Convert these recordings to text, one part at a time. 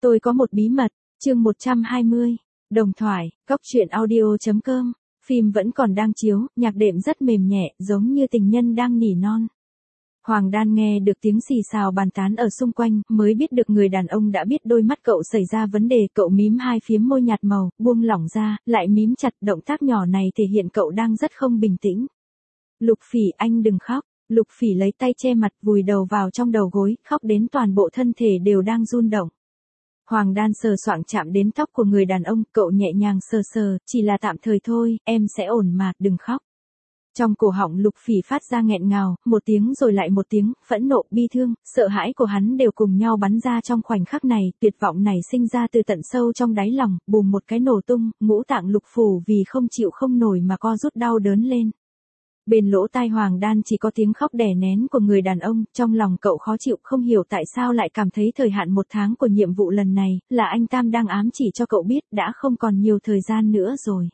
Tôi có một bí mật, chương 120, đồng thoại, góc truyện audio.com, phim vẫn còn đang chiếu, nhạc đệm rất mềm nhẹ, giống như tình nhân đang nỉ non. Hoàng Đan nghe được tiếng xì xào bàn tán ở xung quanh, mới biết được người đàn ông đã biết đôi mắt cậu xảy ra vấn đề, cậu mím hai phím môi nhạt màu, buông lỏng ra, lại mím chặt, động tác nhỏ này thể hiện cậu đang rất không bình tĩnh. Lục Phỉ, anh đừng khóc. Lục Phỉ lấy tay che mặt, vùi đầu vào trong đầu gối, khóc đến toàn bộ thân thể đều đang run động. Hoàng Đan sờ soạng chạm đến tóc của người đàn ông, cậu nhẹ nhàng sờ sờ, chỉ là tạm thời thôi, em sẽ ổn mà, đừng khóc. Trong cổ họng Lục Phỉ phát ra nghẹn ngào, một tiếng rồi lại một tiếng, phẫn nộ, bi thương, sợ hãi của hắn đều cùng nhau bắn ra trong khoảnh khắc này, tuyệt vọng này sinh ra từ tận sâu trong đáy lòng, bùm một cái nổ tung, ngũ tạng lục phủ vì không chịu không nổi mà co rút đau đớn lên. Bên lỗ tai Hoàng Đan chỉ có tiếng khóc đè nén của người đàn ông, trong lòng cậu khó chịu, không hiểu tại sao lại cảm thấy thời hạn 1 tháng của nhiệm vụ lần này, là anh Tam đang ám chỉ cho cậu biết đã không còn nhiều thời gian nữa rồi.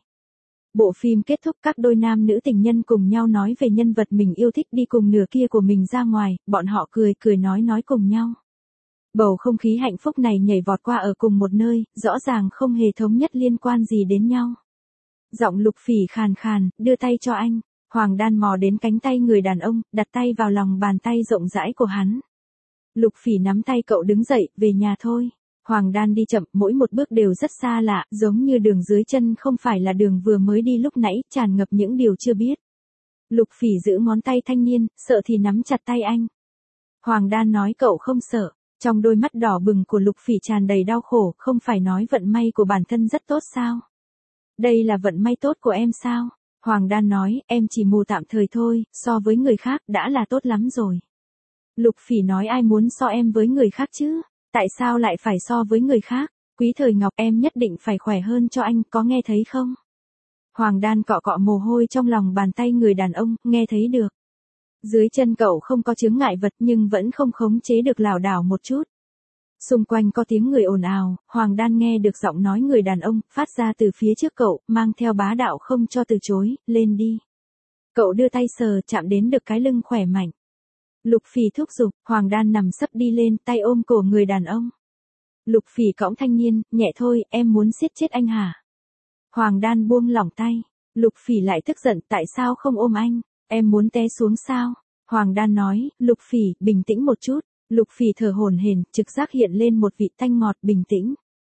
Bộ phim kết thúc, các đôi nam nữ tình nhân cùng nhau nói về nhân vật mình yêu thích đi cùng nửa kia của mình ra ngoài, bọn họ cười cười nói cùng nhau. Bầu không khí hạnh phúc này nhảy vọt qua ở cùng một nơi, rõ ràng không hề thống nhất liên quan gì đến nhau. Giọng Lục Phỉ khàn khàn, đưa tay cho anh. Hoàng Đan mò đến cánh tay người đàn ông, đặt tay vào lòng bàn tay rộng rãi của hắn. Lục Phỉ nắm tay cậu đứng dậy, về nhà thôi. Hoàng Đan đi chậm, mỗi một bước đều rất xa lạ, giống như đường dưới chân không phải là đường vừa mới đi lúc nãy, tràn ngập những điều chưa biết. Lục Phỉ giữ ngón tay thanh niên, sợ thì nắm chặt tay anh. Hoàng Đan nói cậu không sợ. Trong đôi mắt đỏ bừng của Lục Phỉ tràn đầy đau khổ, không phải nói vận may của bản thân rất tốt sao? Đây là vận may tốt của em sao? Hoàng Đan nói, em chỉ mù tạm thời thôi, so với người khác đã là tốt lắm rồi. Lục Phỉ nói ai muốn so em với người khác chứ? Tại sao lại phải so với người khác? Quý Thời Ngọc, em nhất định phải khỏe hơn cho anh, có nghe thấy không? Hoàng Đan cọ cọ mồ hôi trong lòng bàn tay người đàn ông, nghe thấy được. Dưới chân cậu không có chướng ngại vật nhưng vẫn không khống chế được lảo đảo một chút. Xung quanh có tiếng người ồn ào, Hoàng Đan nghe được giọng nói người đàn ông, phát ra từ phía trước cậu, mang theo bá đạo không cho từ chối, lên đi. Cậu đưa tay sờ, chạm đến được cái lưng khỏe mạnh. Lục Phỉ thúc giục, Hoàng Đan nằm sấp đi lên, tay ôm cổ người đàn ông. Lục Phỉ cõng thanh niên, nhẹ thôi, em muốn siết chết anh hả? Hoàng Đan buông lỏng tay. Lục Phỉ lại tức giận, tại sao không ôm anh? Em muốn té xuống sao? Hoàng Đan nói, Lục Phỉ, bình tĩnh một chút. Lục Phỉ thở hổn hển, trực giác hiện lên một vị tanh ngọt, bình tĩnh.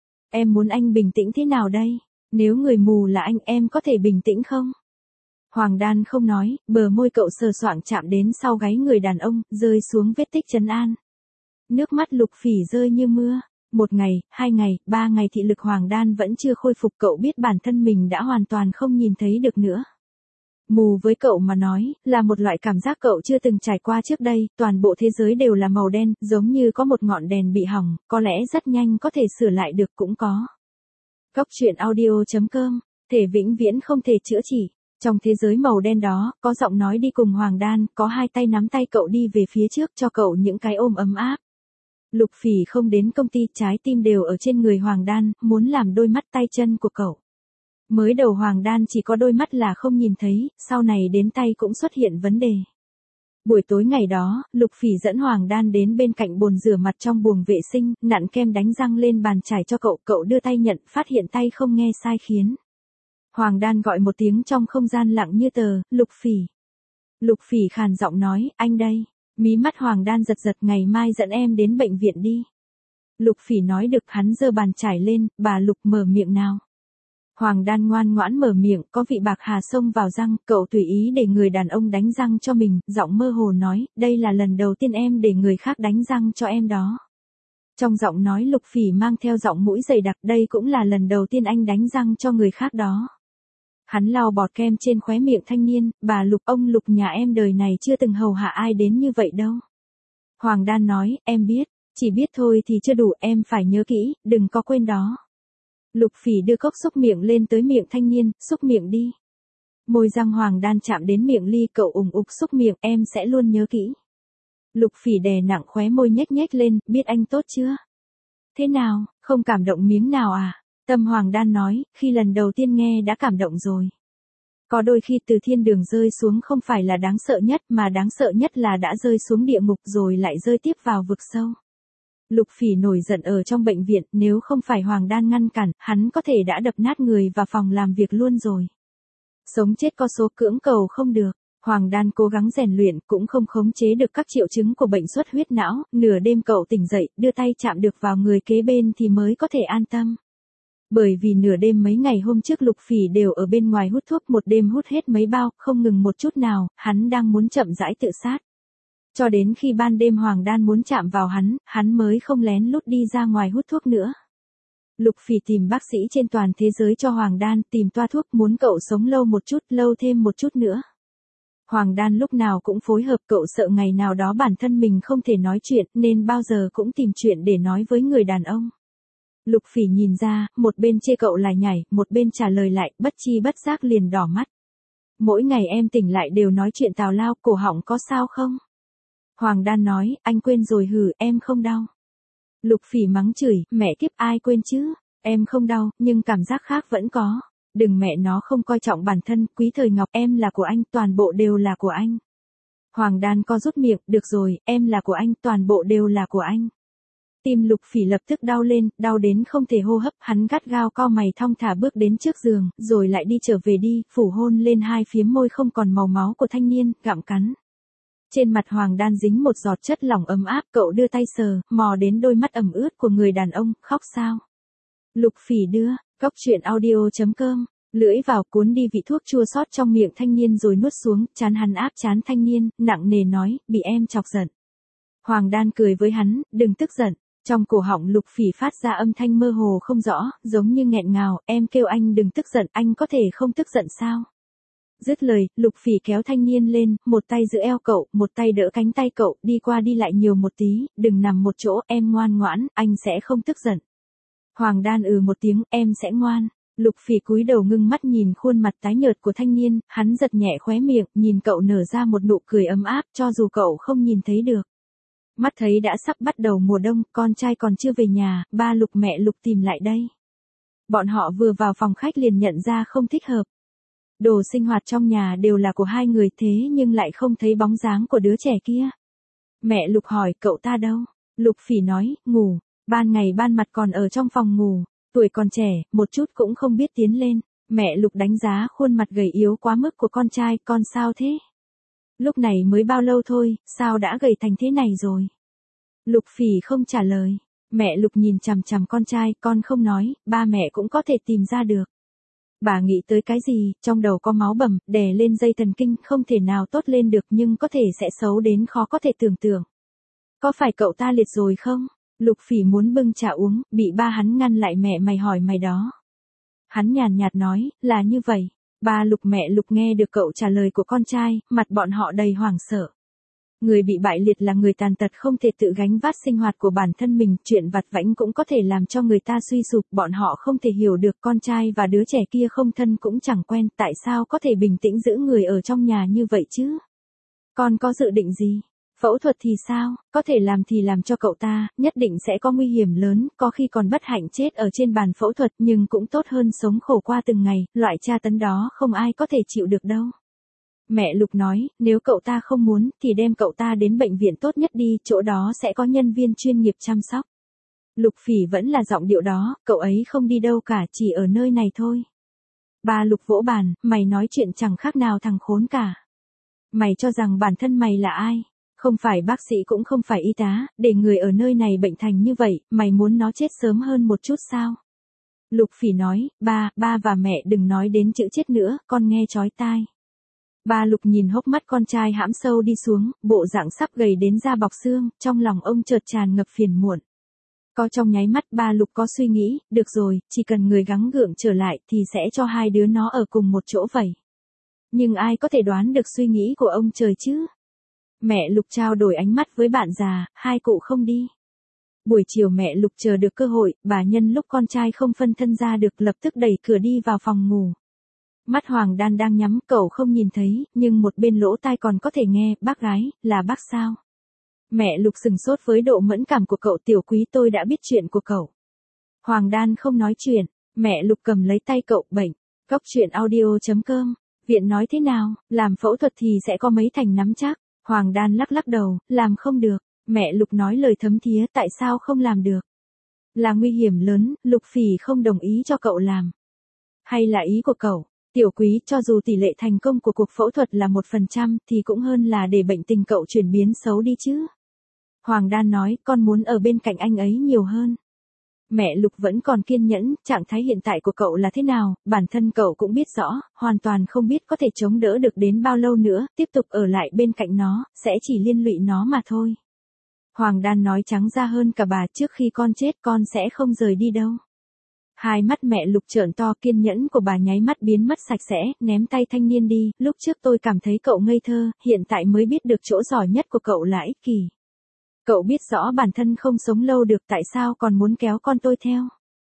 Em muốn anh bình tĩnh thế nào đây? Nếu người mù là anh, em có thể bình tĩnh không? Hoàng Đan không nói, bờ môi cậu sờ soạng chạm đến sau gáy người đàn ông, rơi xuống vết tích trấn an. Nước mắt Lục Phỉ rơi như mưa. 1 ngày, 2 ngày, 3 ngày thị lực Hoàng Đan vẫn chưa khôi phục, cậu biết bản thân mình đã hoàn toàn không nhìn thấy được nữa. Mù với cậu mà nói, là một loại cảm giác cậu chưa từng trải qua trước đây, toàn bộ thế giới đều là màu đen, giống như có một ngọn đèn bị hỏng, có lẽ rất nhanh có thể sửa lại được cũng có. Góc truyện audio.com, thể vĩnh viễn không thể chữa trị. Trong thế giới màu đen đó, có giọng nói đi cùng Hoàng Đan, có hai tay nắm tay cậu đi về phía trước cho cậu những cái ôm ấm áp. Lục Phỉ không đến công ty, trái tim đều ở trên người Hoàng Đan, muốn làm đôi mắt tay chân của cậu. Mới đầu Hoàng Đan chỉ có đôi mắt là không nhìn thấy, sau này đến tay cũng xuất hiện vấn đề. Buổi tối ngày đó, Lục Phỉ dẫn Hoàng Đan đến bên cạnh bồn rửa mặt trong buồng vệ sinh, nặn kem đánh răng lên bàn chải cho cậu, cậu đưa tay nhận, phát hiện tay không nghe sai khiến. Hoàng Đan gọi một tiếng trong không gian lặng như tờ, Lục Phỉ. Lục Phỉ khàn giọng nói, anh đây. Mí mắt Hoàng Đan giật giật, ngày mai dẫn em đến bệnh viện đi. Lục Phỉ nói được, hắn giơ bàn chải lên, bà Lục mở miệng nào. Hoàng Đan ngoan ngoãn mở miệng, có vị bạc hà xông vào răng, cậu tùy ý để người đàn ông đánh răng cho mình, giọng mơ hồ nói, đây là lần đầu tiên em để người khác đánh răng cho em đó. Trong giọng nói Lục Phỉ mang theo giọng mũi dày đặc, đây cũng là lần đầu tiên anh đánh răng cho người khác đó. Hắn lau bọt kem trên khóe miệng thanh niên, bà Lục, ông Lục nhà em đời này chưa từng hầu hạ ai đến như vậy đâu. Hoàng Đan nói, em biết, chỉ biết thôi thì chưa đủ, em phải nhớ kỹ, đừng có quên đó. Lục Phỉ đưa cốc xúc miệng lên tới miệng thanh niên, xúc miệng đi. Môi răng Hoàng Đan chạm đến miệng ly, cậu ủng ục xúc miệng, em sẽ luôn nhớ kỹ. Lục Phỉ đè nặng khóe môi nhếch nhếch lên, biết anh tốt chưa? Thế nào, không cảm động miếng nào à? Tâm Hoàng Đan nói, khi lần đầu tiên nghe đã cảm động rồi. Có đôi khi từ thiên đường rơi xuống không phải là đáng sợ nhất mà đáng sợ nhất là đã rơi xuống địa ngục rồi lại rơi tiếp vào vực sâu. Lục Phỉ nổi giận ở trong bệnh viện, nếu không phải Hoàng Đan ngăn cản, hắn có thể đã đập nát người và phòng làm việc luôn rồi. Sống chết có số, cưỡng cầu không được. Hoàng Đan cố gắng rèn luyện, cũng không khống chế được các triệu chứng của bệnh xuất huyết não, nửa đêm cậu tỉnh dậy, đưa tay chạm được vào người kế bên thì mới có thể an tâm. Bởi vì nửa đêm mấy ngày hôm trước Lục Phỉ đều ở bên ngoài hút thuốc, một đêm hút hết mấy bao, không ngừng một chút nào, hắn đang muốn chậm rãi tự sát. Cho đến khi ban đêm Hoàng Đan muốn chạm vào hắn mới không lén lút đi ra ngoài hút thuốc nữa. Lục Phỉ tìm bác sĩ trên toàn thế giới cho Hoàng Đan, tìm toa thuốc, muốn cậu sống lâu một chút, lâu thêm một chút nữa. Hoàng Đan lúc nào cũng phối hợp, cậu sợ ngày nào đó bản thân mình không thể nói chuyện, nên bao giờ cũng tìm chuyện để nói với người đàn ông. Lục Phỉ nhìn ra, một bên chê cậu lại nhảy, một bên trả lời lại, bất chi bất giác liền đỏ mắt. Mỗi ngày em tỉnh lại đều nói chuyện tào lao, cổ họng có sao không? Hoàng Đan nói, anh quên rồi hử, em không đau. Lục Phỉ mắng chửi, mẹ kiếp ai quên chứ, em không đau, nhưng cảm giác khác vẫn có. Đừng mẹ nó không coi trọng bản thân, Quý Thời Ngọc, em là của anh, toàn bộ đều là của anh. Hoàng Đan co rút miệng, được rồi, em là của anh, toàn bộ đều là của anh. Tim Lục Phỉ lập tức đau lên, đau đến không thể hô hấp, hắn gắt gao co mày thong thả bước đến trước giường, rồi lại đi trở về đi, phủ hôn lên hai phía môi không còn màu máu của thanh niên, gặm cắn. Trên mặt Hoàng Đan dính một giọt chất lỏng ấm áp, cậu đưa tay sờ, mò đến đôi mắt ẩm ướt của người đàn ông, khóc sao? Lục Phỉ đưa, Cóc Truyện Audio.com, lưỡi vào cuốn đi vị thuốc chua xót trong miệng thanh niên rồi nuốt xuống, chán hắn áp chán thanh niên, nặng nề nói, bị em chọc giận. Hoàng Đan cười với hắn, đừng tức giận. Trong cổ họng Lục Phỉ phát ra âm thanh mơ hồ không rõ, giống như nghẹn ngào, em kêu anh đừng tức giận, anh có thể không tức giận sao? Dứt lời, Lục Phỉ kéo thanh niên lên, một tay giữ eo cậu, một tay đỡ cánh tay cậu, đi qua đi lại nhiều một tí, đừng nằm một chỗ, em ngoan ngoãn, anh sẽ không tức giận. Hoàng Đan một tiếng, em sẽ ngoan. Lục Phỉ cúi đầu ngưng mắt nhìn khuôn mặt tái nhợt của thanh niên, hắn giật nhẹ khóe miệng, nhìn cậu nở ra một nụ cười ấm áp, cho dù cậu không nhìn thấy được. Mắt thấy đã sắp bắt đầu mùa đông, con trai còn chưa về nhà, ba Lục mẹ Lục tìm lại đây. Bọn họ vừa vào phòng khách liền nhận ra không thích hợp. Đồ sinh hoạt trong nhà đều là của hai người thế nhưng lại không thấy bóng dáng của đứa trẻ kia. Mẹ Lục hỏi, cậu ta đâu? Lục Phỉ nói, ngủ, ban ngày ban mặt còn ở trong phòng ngủ, tuổi còn trẻ, một chút cũng không biết tiến lên. Mẹ Lục đánh giá khuôn mặt gầy yếu quá mức của con trai, con sao thế? Lúc này mới bao lâu thôi, sao đã gầy thành thế này rồi? Lục Phỉ không trả lời. Mẹ Lục nhìn chằm chằm con trai, con không nói, ba mẹ cũng có thể tìm ra được. Bà nghĩ tới cái gì, trong đầu có máu bầm, đè lên dây thần kinh, không thể nào tốt lên được nhưng có thể sẽ xấu đến khó có thể tưởng tượng. Có phải cậu ta liệt rồi không? Lục Phỉ muốn bưng trà uống, bị ba hắn ngăn lại, mẹ mày hỏi mày đó. Hắn nhàn nhạt nói, là như vậy. Ba Lục mẹ Lục nghe được cậu trả lời của con trai, mặt bọn họ đầy hoảng sợ. Người bị bại liệt là người tàn tật không thể tự gánh vác sinh hoạt của bản thân mình, chuyện vặt vãnh cũng có thể làm cho người ta suy sụp, bọn họ không thể hiểu được con trai và đứa trẻ kia không thân cũng chẳng quen, tại sao có thể bình tĩnh giữ người ở trong nhà như vậy chứ? Con có dự định gì? Phẫu thuật thì sao? Có thể làm thì làm cho cậu ta, nhất định sẽ có nguy hiểm lớn, có khi còn bất hạnh chết ở trên bàn phẫu thuật nhưng cũng tốt hơn sống khổ qua từng ngày, loại tra tấn đó không ai có thể chịu được đâu. Mẹ Lục nói, nếu cậu ta không muốn, thì đem cậu ta đến bệnh viện tốt nhất đi, chỗ đó sẽ có nhân viên chuyên nghiệp chăm sóc. Lục Phỉ vẫn là giọng điệu đó, cậu ấy không đi đâu cả, chỉ ở nơi này thôi. Ba Lục vỗ bàn, mày nói chuyện chẳng khác nào thằng khốn cả. Mày cho rằng bản thân mày là ai? Không phải bác sĩ cũng không phải y tá, để người ở nơi này bệnh thành như vậy, mày muốn nó chết sớm hơn một chút sao? Lục Phỉ nói, ba và mẹ đừng nói đến chữ chết nữa, con nghe chói tai. Ba Lục nhìn hốc mắt con trai hãm sâu đi xuống, bộ dạng sắp gầy đến da bọc xương, trong lòng ông chợt tràn ngập phiền muộn. Có trong nháy mắt ba Lục có suy nghĩ, được rồi, chỉ cần người gắng gượng trở lại thì sẽ cho hai đứa nó ở cùng một chỗ vậy. Nhưng ai có thể đoán được suy nghĩ của ông trời chứ? Mẹ Lục trao đổi ánh mắt với bạn già, hai cụ không đi. Buổi chiều mẹ Lục chờ được cơ hội, bà nhân lúc con trai không phân thân ra được lập tức đẩy cửa đi vào phòng ngủ. Mắt Hoàng Đan đang nhắm, cậu không nhìn thấy, nhưng một bên lỗ tai còn có thể nghe, bác gái, là bác sao? Mẹ Lục sừng sốt với độ mẫn cảm của cậu, tiểu Quý tôi đã biết chuyện của cậu. Hoàng Đan không nói chuyện, mẹ Lục cầm lấy tay cậu, bệnh. Cóc Truyện Audio.com, viện nói thế nào, làm phẫu thuật thì sẽ có mấy thành nắm chắc. Hoàng Đan lắc lắc đầu, làm không được. Mẹ Lục nói lời thấm thía, tại sao không làm được? Là nguy hiểm lớn, Lục Phỉ không đồng ý cho cậu làm. Hay là ý của cậu, Tiểu Quý, cho dù tỷ lệ thành công của cuộc phẫu thuật là 1% thì cũng hơn là để bệnh tình cậu chuyển biến xấu đi chứ. Hoàng Đan nói, con muốn ở bên cạnh anh ấy nhiều hơn. Mẹ Lục vẫn còn kiên nhẫn, trạng thái hiện tại của cậu là thế nào, bản thân cậu cũng biết rõ, hoàn toàn không biết có thể chống đỡ được đến bao lâu nữa, tiếp tục ở lại bên cạnh nó, sẽ chỉ liên lụy nó mà thôi. Hoàng Đan nói trắng ra hơn cả bà, trước khi con chết con sẽ không rời đi đâu. Hai mắt mẹ Lục trợn to, kiên nhẫn của bà nháy mắt biến mất sạch sẽ, ném tay thanh niên đi, lúc trước tôi cảm thấy cậu ngây thơ, hiện tại mới biết được chỗ giỏi nhất của cậu là ích kỷ. Cậu biết rõ bản thân không sống lâu được, tại sao còn muốn kéo con tôi theo.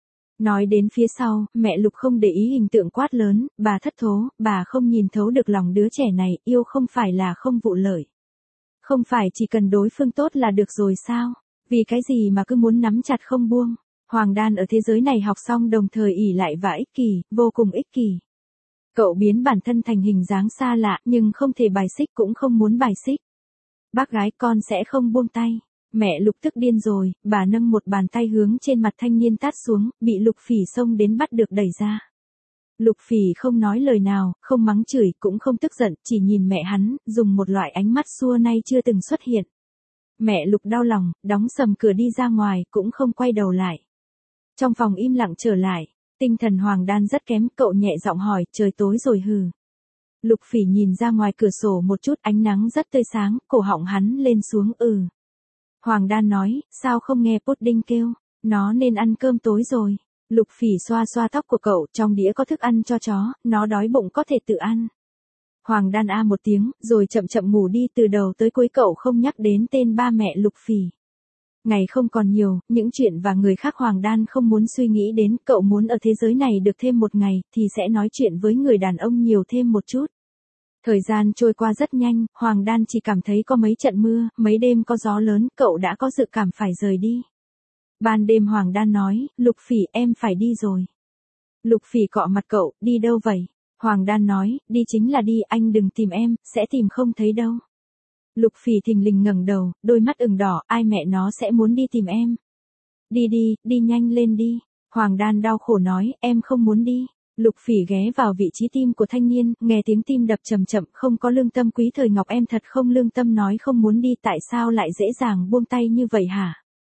Nói đến phía sau, mẹ Lục không để ý hình tượng quát lớn, bà thất thố, bà không nhìn thấu được lòng đứa trẻ này, yêu không phải là không vụ lợi. Không phải chỉ cần đối phương tốt là được rồi sao, vì cái gì mà cứ muốn nắm chặt không buông. Hoàng Đan ở thế giới này học xong đồng thời ỷ lại và ích kỷ, vô cùng ích kỷ. Cậu biến bản thân thành hình dáng xa lạ, nhưng không thể bài xích cũng không muốn bài xích. Bác gái, con sẽ không buông tay. Mẹ Lục tức điên rồi, bà nâng một bàn tay hướng trên mặt thanh niên tát xuống, bị Lục Phỉ xông đến bắt được đẩy ra. Lục Phỉ không nói lời nào, không mắng chửi, cũng không tức giận, chỉ nhìn mẹ hắn, dùng một loại ánh mắt xưa nay chưa từng xuất hiện. Mẹ Lục đau lòng, đóng sầm cửa đi ra ngoài, cũng không quay đầu lại. Trong phòng im lặng trở lại, tinh thần Hoàng Đan rất kém, cậu nhẹ giọng hỏi, trời tối rồi hừ. Lục Phỉ nhìn ra ngoài cửa sổ một chút, ánh nắng rất tươi sáng, cổ họng hắn lên xuống Hoàng Đan nói, sao không nghe Pudding kêu, nó nên ăn cơm tối rồi. Lục Phỉ xoa xoa tóc của cậu, trong đĩa có thức ăn cho chó, nó đói bụng có thể tự ăn. Hoàng Đan a một tiếng, rồi chậm chậm ngủ đi, từ đầu tới cuối cậu không nhắc đến tên ba mẹ Lục Phỉ. Ngày không còn nhiều, những chuyện và người khác Hoàng Đan không muốn suy nghĩ đến, cậu muốn ở thế giới này được thêm một ngày, thì sẽ nói chuyện với người đàn ông nhiều thêm một chút. Thời gian trôi qua rất nhanh, Hoàng Đan chỉ cảm thấy có mấy trận mưa, mấy đêm có gió lớn, cậu đã có dự cảm phải rời đi. Ban đêm Hoàng Đan nói, Lục Phỉ, em phải đi rồi. Lục Phỉ cọ mặt cậu, đi đâu vậy? Hoàng Đan nói, đi chính là đi, anh đừng tìm em, sẽ tìm không thấy đâu. Lục Phỉ thình lình ngẩng đầu, đôi mắt ửng đỏ, ai mẹ nó sẽ muốn đi tìm em. Đi đi, đi nhanh lên đi. Hoàng Đan đau khổ nói, em không muốn đi. Lục Phỉ ghé vào vị trí tim của thanh niên, nghe tiếng tim đập chậm chậm, không có lương tâm Quý Thời Ngọc, em thật không lương tâm, nói không muốn đi, tại sao lại dễ dàng buông tay như vậy hả?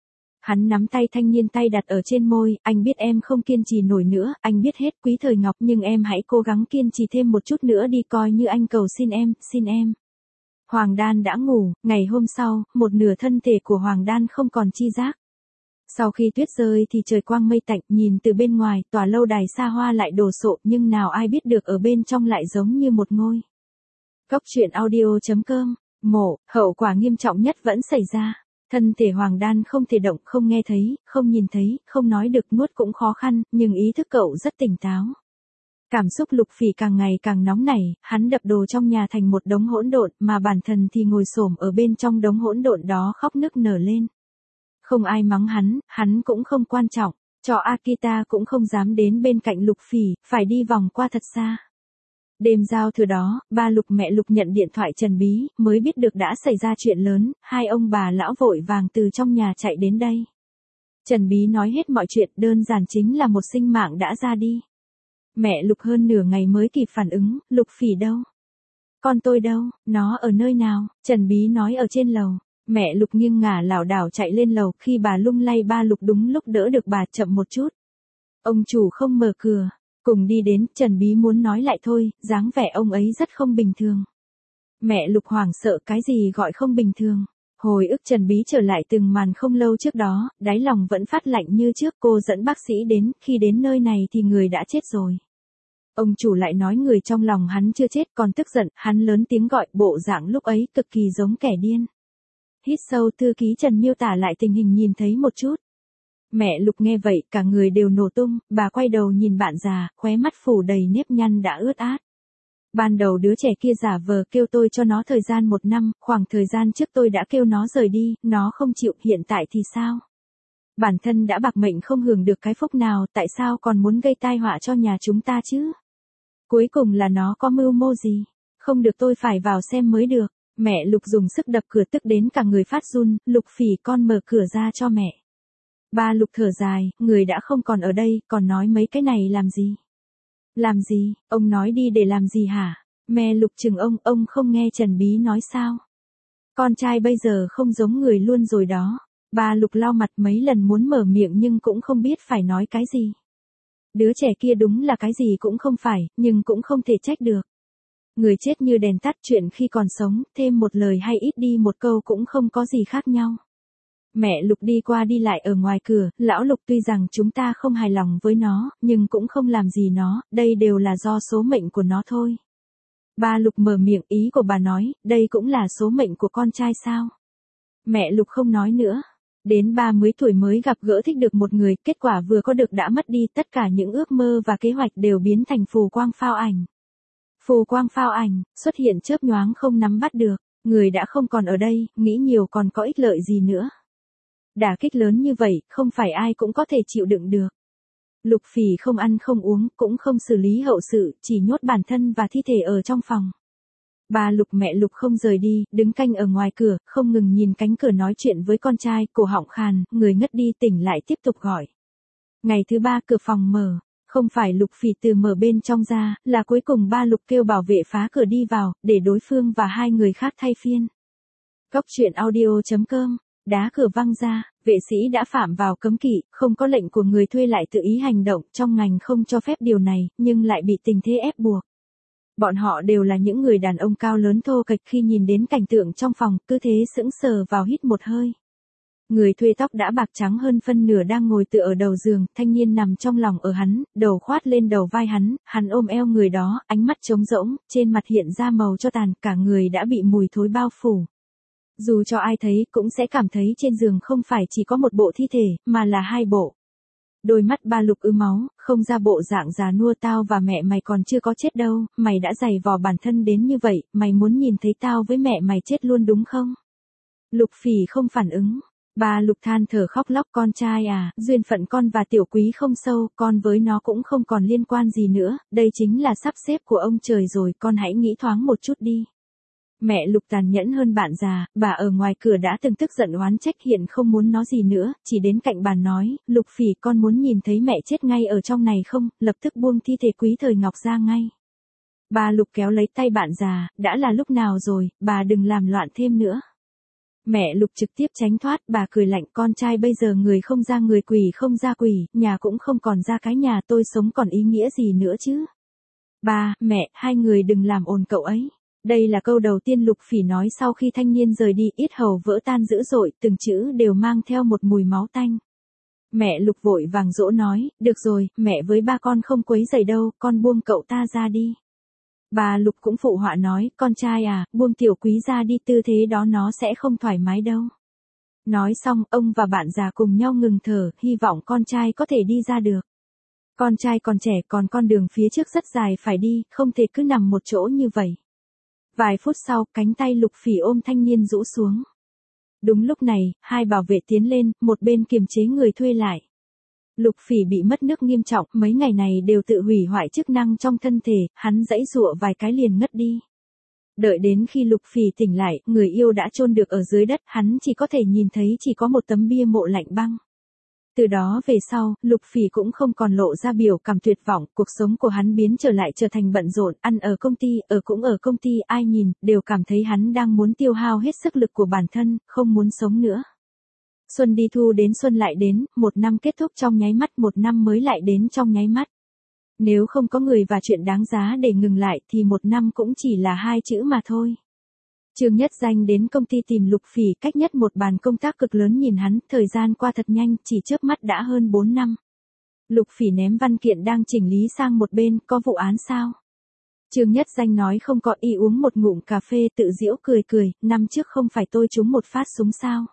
Hắn nắm tay thanh niên, tay đặt ở trên môi, anh biết em không kiên trì nổi nữa, anh biết hết Quý Thời Ngọc, nhưng em hãy cố gắng kiên trì thêm một chút nữa đi, coi như anh cầu xin em, xin em. Hoàng Đan đã ngủ, ngày hôm sau, một nửa thân thể của Hoàng Đan không còn chi giác. Sau khi tuyết rơi thì trời quang mây tạnh, nhìn từ bên ngoài, tòa lâu đài xa hoa lại đồ sộ, nhưng nào ai biết được ở bên trong lại giống như một ngôi. Góc truyện audio.com, mổ, hậu quả nghiêm trọng nhất vẫn xảy ra. Thân thể Hoàng Đan không thể động, không nghe thấy, không nhìn thấy, không nói được, nuốt cũng khó khăn, nhưng ý thức cậu rất tỉnh táo. Cảm xúc Lục Phỉ càng ngày càng nóng nảy, hắn đập đồ trong nhà thành một đống hỗn độn, mà bản thân thì ngồi xổm ở bên trong đống hỗn độn đó khóc nức nở lên. Không ai mắng hắn cũng không quan trọng, cho Akita cũng không dám đến bên cạnh Lục Phỉ, phải đi vòng qua thật xa. Đêm giao thừa đó, ba Lục mẹ Lục nhận điện thoại Trần Bí, mới biết được đã xảy ra chuyện lớn, hai ông bà lão vội vàng từ trong nhà chạy đến đây. Trần Bí nói hết mọi chuyện, đơn giản chính là một sinh mạng đã ra đi. Mẹ Lục hơn nửa ngày mới kịp phản ứng, Lục Phỉ đâu? Con tôi đâu, nó ở nơi nào? Trần Bí nói ở trên lầu. Mẹ Lục nghiêng ngả lảo đảo chạy lên lầu, khi bà lung lay ba Lục đúng lúc đỡ được bà, chậm một chút. Ông chủ không mở cửa, cùng đi đến, Trần Bí muốn nói lại thôi, dáng vẻ ông ấy rất không bình thường. Mẹ Lục hoảng sợ, cái gì gọi không bình thường? Hồi ức Trần Bí trở lại từng màn không lâu trước đó, đáy lòng vẫn phát lạnh như trước, cô dẫn bác sĩ đến, khi đến nơi này thì người đã chết rồi. Ông chủ lại nói người trong lòng hắn chưa chết, còn tức giận, hắn lớn tiếng gọi, bộ dạng lúc ấy cực kỳ giống kẻ điên. Hít sâu, thư ký Trần miêu tả lại tình hình nhìn thấy một chút. Mẹ Lục nghe vậy, cả người đều nổ tung, bà quay đầu nhìn bạn già, khóe mắt phủ đầy nếp nhăn đã ướt át. Ban đầu đứa trẻ kia giả vờ kêu tôi cho nó thời gian 1 năm, khoảng thời gian trước tôi đã kêu nó rời đi, nó không chịu, hiện tại thì sao? Bản thân đã bạc mệnh không hưởng được cái phúc nào, tại sao còn muốn gây tai họa cho nhà chúng ta chứ? Cuối cùng là nó có mưu mô gì? Không được, tôi phải vào xem mới được. Mẹ Lục dùng sức đập cửa tức đến cả người phát run, Lục Phỉ con mở cửa ra cho mẹ. Ba Lục thở dài, người đã không còn ở đây, còn nói mấy cái này làm gì? Làm gì, ông nói đi để làm gì hả? Mẹ Lục chừng ông không nghe Trần Bí nói sao? Con trai bây giờ không giống người luôn rồi đó. Ba Lục lau mặt mấy lần muốn mở miệng nhưng cũng không biết phải nói cái gì. Đứa trẻ kia đúng là cái gì cũng không phải, nhưng cũng không thể trách được. Người chết như đèn tắt, chuyện khi còn sống, thêm một lời hay ít đi một câu cũng không có gì khác nhau. Mẹ Lục đi qua đi lại ở ngoài cửa, lão Lục tuy rằng chúng ta không hài lòng với nó, nhưng cũng không làm gì nó, đây đều là do số mệnh của nó thôi. Ba Lục mở miệng, ý của bà nói, đây cũng là số mệnh của con trai sao? Mẹ Lục không nói nữa. Đến 30 tuổi mới gặp gỡ thích được một người, kết quả vừa có được đã mất đi, tất cả những ước mơ và kế hoạch đều biến thành phù quang phao ảnh. Phù quang phao ảnh, xuất hiện chớp nhoáng không nắm bắt được, người đã không còn ở đây, nghĩ nhiều còn có ích lợi gì nữa. Đả kích lớn như vậy, không phải ai cũng có thể chịu đựng được. Lục Phỉ không ăn không uống, cũng không xử lý hậu sự, chỉ nhốt bản thân và thi thể ở trong phòng. Bà Lục mẹ Lục không rời đi, đứng canh ở ngoài cửa, không ngừng nhìn cánh cửa nói chuyện với con trai, cổ họng khàn, người ngất đi tỉnh lại tiếp tục gọi. Ngày thứ 3 cửa phòng mở, không phải Lục Phỉ từ mở bên trong ra, là cuối cùng ba Lục kêu bảo vệ phá cửa đi vào, để đối phương và hai người khác thay phiên. Cóc truyện audio.com, đá cửa văng ra, vệ sĩ đã phạm vào cấm kỵ, không có lệnh của người thuê lại tự ý hành động, trong ngành không cho phép điều này, nhưng lại bị tình thế ép buộc. Bọn họ đều là những người đàn ông cao lớn thô kệch, khi nhìn đến cảnh tượng trong phòng, cứ thế sững sờ vào hít một hơi. Người thuê tóc đã bạc trắng hơn phân nửa đang ngồi tựa ở đầu giường, thanh niên nằm trong lòng ở hắn, đầu khoát lên đầu vai hắn ôm eo người đó, ánh mắt trống rỗng, trên mặt hiện ra màu cho tàn, cả người đã bị mùi thối bao phủ. Dù cho ai thấy cũng sẽ cảm thấy trên giường không phải chỉ có một bộ thi thể, mà là hai bộ. Đôi mắt ba Lục ứ máu, không ra bộ dạng già nua, tao và mẹ mày còn chưa có chết đâu, mày đã dày vò bản thân đến như vậy, mày muốn nhìn thấy tao với mẹ mày chết luôn đúng không? Lục Phỉ không phản ứng. Ba Lục than thở khóc lóc, con trai à, duyên phận con và Tiểu Quý không sâu, con với nó cũng không còn liên quan gì nữa, đây chính là sắp xếp của ông trời rồi, con hãy nghĩ thoáng một chút đi. Mẹ Lục tàn nhẫn hơn bạn già, bà ở ngoài cửa đã từng tức giận oán trách, hiện không muốn nói gì nữa, chỉ đến cạnh bàn nói, Lục Phỉ con muốn nhìn thấy mẹ chết ngay ở trong này không, lập tức buông thi thể Quý Thời Ngọc ra ngay. Bà Lục kéo lấy tay bạn già, đã là lúc nào rồi, bà đừng làm loạn thêm nữa. Mẹ Lục trực tiếp tránh thoát, bà cười lạnh, con trai bây giờ người không ra người, quỷ không ra quỷ, nhà cũng không còn ra cái nhà, tôi sống còn ý nghĩa gì nữa chứ. Ba, mẹ, hai người đừng làm ồn cậu ấy. Đây là câu đầu tiên Lục Phỉ nói sau khi thanh niên rời đi, yết hầu vỡ tan dữ dội, từng chữ đều mang theo một mùi máu tanh. Mẹ Lục vội vàng dỗ nói, được rồi, mẹ với ba con không quấy rầy đâu, con buông cậu ta ra đi. Bà Lục cũng phụ họa nói, con trai à, buông Tiểu Quý ra đi, tư thế đó nó sẽ không thoải mái đâu. Nói xong, ông và bạn già cùng nhau ngừng thở, hy vọng con trai có thể đi ra được. Con trai còn trẻ, còn con đường phía trước rất dài phải đi, không thể cứ nằm một chỗ như vậy. Vài phút sau, cánh tay Lục Phỉ ôm thanh niên rũ xuống. Đúng lúc này, hai bảo vệ tiến lên, một bên kiềm chế người thuê lại. Lục Phỉ bị mất nước nghiêm trọng, mấy ngày này đều tự hủy hoại chức năng trong thân thể, hắn giãy giụa vài cái liền ngất đi. Đợi đến khi Lục Phỉ tỉnh lại, người yêu đã chôn được ở dưới đất, hắn chỉ có thể nhìn thấy chỉ có một tấm bia mộ lạnh băng. Từ đó về sau, Lục Phỉ cũng không còn lộ ra biểu cảm tuyệt vọng, cuộc sống của hắn biến trở thành bận rộn, ăn ở công ty, ở cũng ở công ty, ai nhìn, đều cảm thấy hắn đang muốn tiêu hao hết sức lực của bản thân, không muốn sống nữa. Xuân đi thu đến xuân lại đến, một năm kết thúc trong nháy mắt, một năm mới lại đến trong nháy mắt. Nếu không có người và chuyện đáng giá để ngừng lại thì một năm cũng chỉ là hai chữ mà thôi. Trương Nhất Danh đến công ty tìm Lục Phỉ, cách nhất một bàn công tác cực lớn, nhìn hắn, thời gian qua thật nhanh, chỉ chớp mắt đã hơn 4 năm. Lục Phỉ ném văn kiện đang chỉnh lý sang một bên, có vụ án sao? Trương Nhất Danh nói không có, y uống một ngụm cà phê tự giễu cười, năm trước không phải tôi trúng một phát súng sao?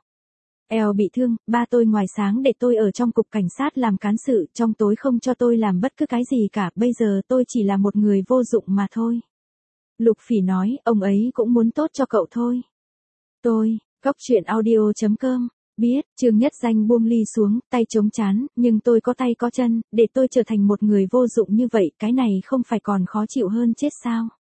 Eo bị thương, ba tôi ngoài sáng để tôi ở trong cục cảnh sát làm cán sự, trong tối không cho tôi làm bất cứ cái gì cả, bây giờ tôi chỉ là một người vô dụng mà thôi. Lục Phỉ nói, ông ấy cũng muốn tốt cho cậu thôi. Tôi, Cóc truyện audio.com, biết, Trương Nhất Danh buông ly xuống, tay chống chán, nhưng tôi có tay có chân, để tôi trở thành một người vô dụng như vậy, cái này không phải còn khó chịu hơn chết sao?